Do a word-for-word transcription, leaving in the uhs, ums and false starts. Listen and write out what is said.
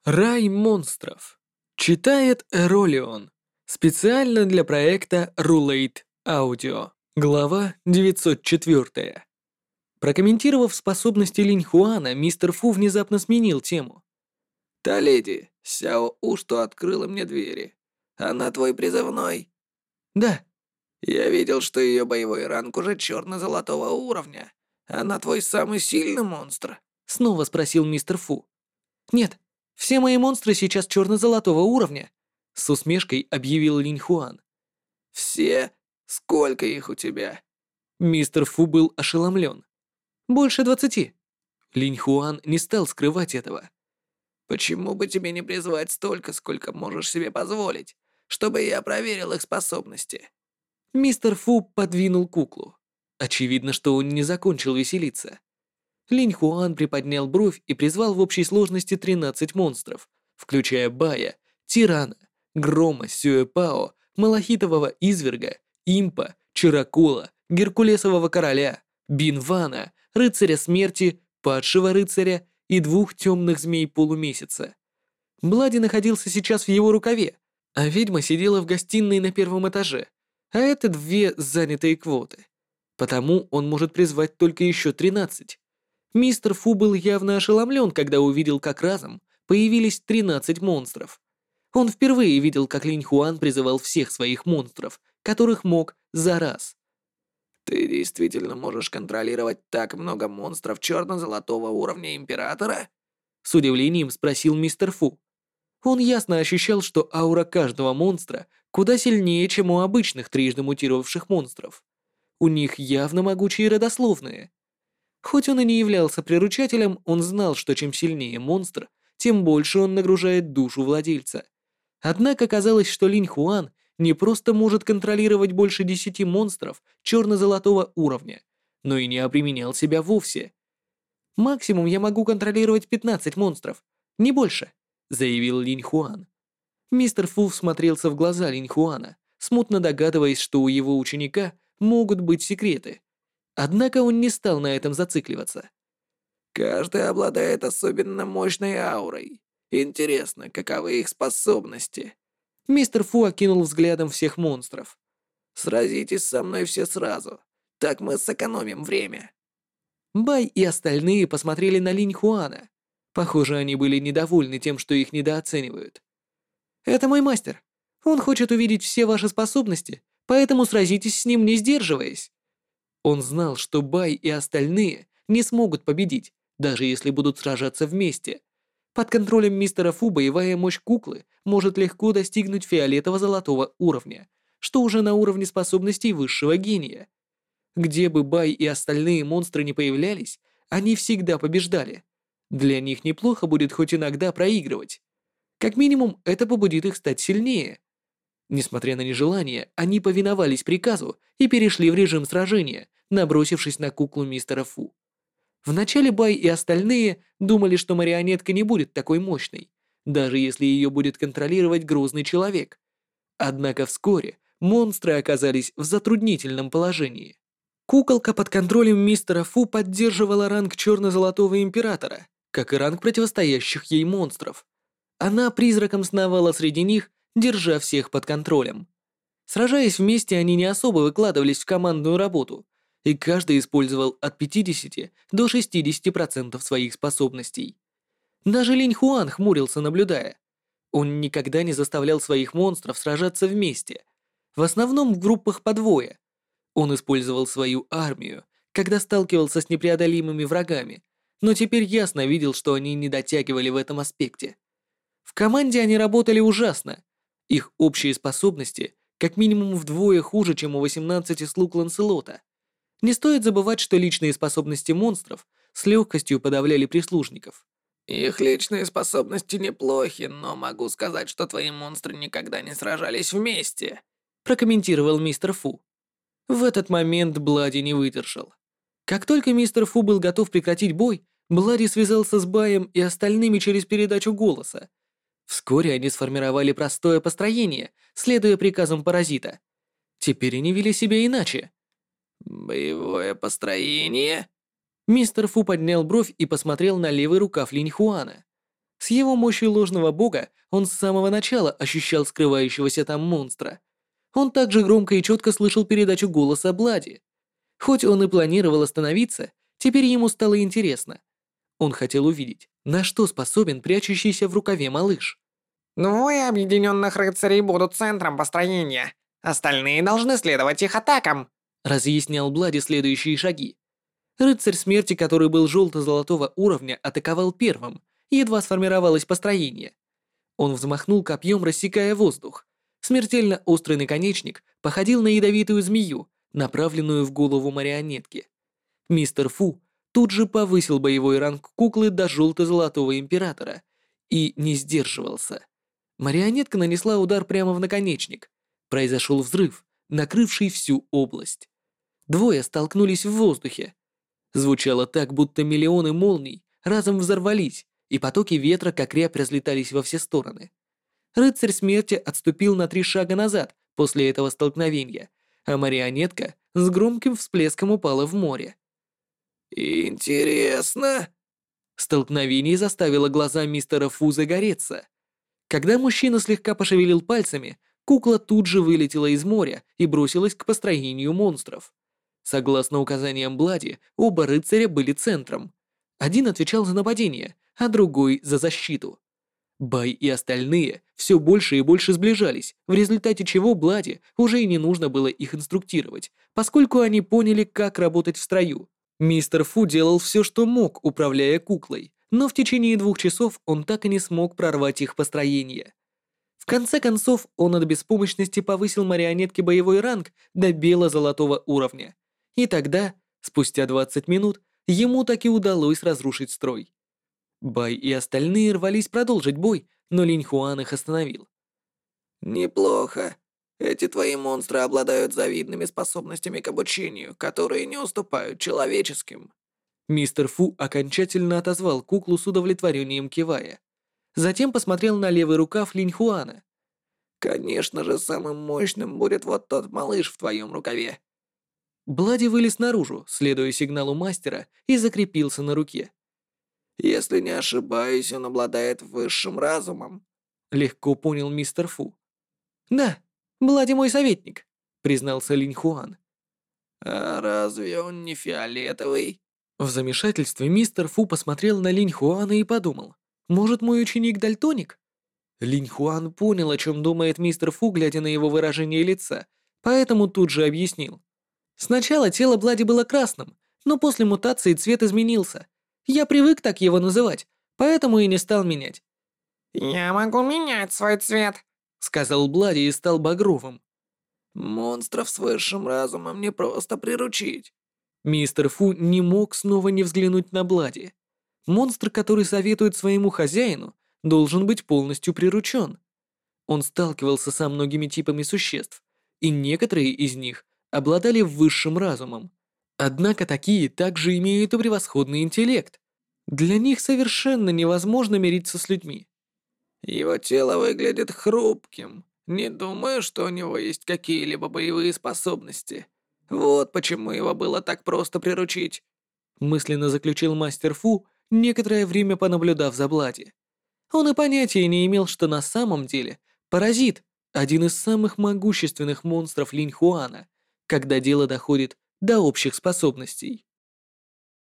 Рай монстров. Читает Эролион. Специально для проекта Rulate Audio. Глава девятьсот четыре. Прокомментировав способности Линь Хуана, мистер Фу внезапно сменил тему. «Та леди, Сяо У, что открыла мне двери. Она твой призывной?» «Да». «Я видел, что ее боевой ранг уже черно-золотого уровня. Она твой самый сильный монстр?» Снова спросил мистер Фу. «Нет, все мои монстры сейчас черно-золотого уровня», с усмешкой объявил Линь Хуан. «Все? Сколько их у тебя?» Мистер Фу был ошеломлен. «Больше двадцати». Линь Хуан не стал скрывать этого. «Почему бы тебе не призвать столько, сколько можешь себе позволить, чтобы я проверил их способности?» Мистер Фу подвинул куклу. Очевидно, что он не закончил веселиться. Линь Хуан приподнял бровь и призвал в общей сложности тринадцать монстров, включая Бая, Тирана, Грома, Сюэпао, Малахитового Изверга, Импа, Чиракула, Геркулесового Короля, Бинвана, Рыцаря Смерти, Падшего Рыцаря и двух темных змей полумесяца. Блади находился сейчас в его рукаве, а ведьма сидела в гостиной на первом этаже, а это две занятые квоты. Потому он может призвать только еще тринадцать. Мистер Фу был явно ошеломлен, когда увидел, как разом появились тринадцать монстров. Он впервые видел, как Линь Хуан призывал всех своих монстров, которых мог за раз. «Ты действительно можешь контролировать так много монстров черно-золотого уровня Императора?» С удивлением спросил мистер Фу. Он ясно ощущал, что аура каждого монстра куда сильнее, чем у обычных трижды мутировавших монстров. У них явно могучие родословные. Хоть он и не являлся приручателем, он знал, что чем сильнее монстр, тем больше он нагружает душу владельца. Однако казалось, что Линь Хуан не просто может контролировать больше десяти монстров черно-золотого уровня, но и не обременял себя вовсе. «Максимум я могу контролировать пятнадцать монстров, не больше», заявил Линь Хуан. Мистер Фу всмотрелся в глаза Линь Хуана, смутно догадываясь, что у его ученика могут быть секреты. Однако он не стал на этом зацикливаться. «Каждый обладает особенно мощной аурой. Интересно, каковы их способности?» Мистер Фу окинул взглядом всех монстров. «Сразитесь со мной все сразу. Так мы сэкономим время». Бай и остальные посмотрели на Линь Хуана. Похоже, они были недовольны тем, что их недооценивают. «Это мой мастер. Он хочет увидеть все ваши способности, поэтому сразитесь с ним, не сдерживаясь». Он знал, что Бай и остальные не смогут победить, даже если будут сражаться вместе. Под контролем мистера Фу боевая мощь куклы может легко достигнуть фиолетово-золотого уровня, что уже на уровне способностей высшего гения. Где бы Бай и остальные монстры не появлялись, они всегда побеждали. Для них неплохо будет хоть иногда проигрывать. Как минимум, это побудит их стать сильнее. Несмотря на нежелание, они повиновались приказу и перешли в режим сражения, набросившись на куклу мистера Фу. Вначале Бай и остальные думали, что марионетка не будет такой мощной, даже если ее будет контролировать грозный человек. Однако вскоре монстры оказались в затруднительном положении. Куколка под контролем мистера Фу поддерживала ранг черно-золотого императора, как и ранг противостоящих ей монстров. Она призраком сновала среди них, держа всех под контролем. Сражаясь вместе, они не особо выкладывались в командную работу, и каждый использовал от пятидесяти до шестидесяти процентов своих способностей. Даже Линь Хуан хмурился, наблюдая. Он никогда не заставлял своих монстров сражаться вместе, в основном в группах по двое. Он использовал свою армию, когда сталкивался с непреодолимыми врагами, но теперь ясно видел, что они не дотягивали в этом аспекте. В команде они работали ужасно. Их общие способности как минимум вдвое хуже, чем у восемнадцати слуг Ланселота. Не стоит забывать, что личные способности монстров с легкостью подавляли прислужников. «Их личные способности неплохи, но могу сказать, что твои монстры никогда не сражались вместе», прокомментировал мистер Фу. В этот момент Блади не выдержал. Как только мистер Фу был готов прекратить бой, Блади связался с Баем и остальными через передачу голоса. Вскоре они сформировали простое построение, следуя приказам паразита. Теперь они вели себя иначе. «Боевое построение?» Мистер Фу поднял бровь и посмотрел на левый рукав Линь Хуана. С его мощью ложного бога он с самого начала ощущал скрывающегося там монстра. Он также громко и четко слышал передачу голоса Блади. Хоть он и планировал остановиться, теперь ему стало интересно. Он хотел увидеть, на что способен прячущийся в рукаве малыш. Двое объединенных рыцарей будут центром построения. Остальные должны следовать их атакам. Разъяснял Блади следующие шаги. Рыцарь смерти, который был желто-золотого уровня, атаковал первым, едва сформировалось построение. Он взмахнул копьем, рассекая воздух. Смертельно острый наконечник походил на ядовитую змею, направленную в голову марионетки. Мистер Фу тут же повысил боевой ранг куклы до желто-золотого императора и не сдерживался. Марионетка нанесла удар прямо в наконечник. Произошел взрыв, накрывший всю область. Двое столкнулись в воздухе. Звучало так, будто миллионы молний разом взорвались, и потоки ветра как рябь разлетались во все стороны. Рыцарь смерти отступил на три шага назад после этого столкновения, а марионетка с громким всплеском упала в море. Интересно. Столкновение заставило глаза мистера Фу загореться. Когда мужчина слегка пошевелил пальцами, кукла тут же вылетела из моря и бросилась к построению монстров. Согласно указаниям Блади, оба рыцаря были центром. Один отвечал за нападение, а другой за защиту. Бай и остальные все больше и больше сближались, в результате чего Блади уже и не нужно было их инструктировать, поскольку они поняли, как работать в строю. Мистер Фу делал все, что мог, управляя куклой, но в течение двух часов он так и не смог прорвать их построение. В конце концов, он от беспомощности повысил марионетке боевой ранг до бело-золотого уровня. И тогда, спустя двадцать минут, ему таки удалось разрушить строй. Бай и остальные рвались продолжить бой, но Линь Хуан их остановил. Неплохо. Эти твои монстры обладают завидными способностями к обучению, которые не уступают человеческим. Мистер Фу окончательно отозвал куклу с удовлетворением кивая. Затем посмотрел на левый рукав Линь Хуана. Конечно же, самым мощным будет вот тот малыш в твоем рукаве. Блади вылез наружу, следуя сигналу мастера, и закрепился на руке. Если не ошибаюсь, он обладает высшим разумом. Легко понял мистер Фу. Да, Блади мой советник, признался Линь Хуан. А разве он не фиолетовый? В замешательстве мистер Фу посмотрел на Линь Хуана и подумал, может, мой ученик дальтоник? Линь Хуан понял, о чем думает мистер Фу, глядя на его выражение лица, поэтому тут же объяснил. Сначала тело Блади было красным, но после мутации цвет изменился. Я привык так его называть, поэтому и не стал менять. Я могу менять свой цвет, Сказал Блади и стал багровым. Монстров с высшим разумом не просто приручить. Мистер Фу не мог снова не взглянуть на Блади. Монстр, который советует своему хозяину, должен быть полностью приручен. Он сталкивался со многими типами существ, и некоторые из них обладали высшим разумом. Однако такие также имеют и превосходный интеллект. Для них совершенно невозможно мириться с людьми. Его тело выглядит хрупким. Не думаю, что у него есть какие-либо боевые способности. Вот почему его было так просто приручить. Мысленно заключил мастер Фу, некоторое время понаблюдав за Блади. Он и понятия не имел, что на самом деле паразит – один из самых могущественных монстров Линь Хуана, когда дело доходит до общих способностей.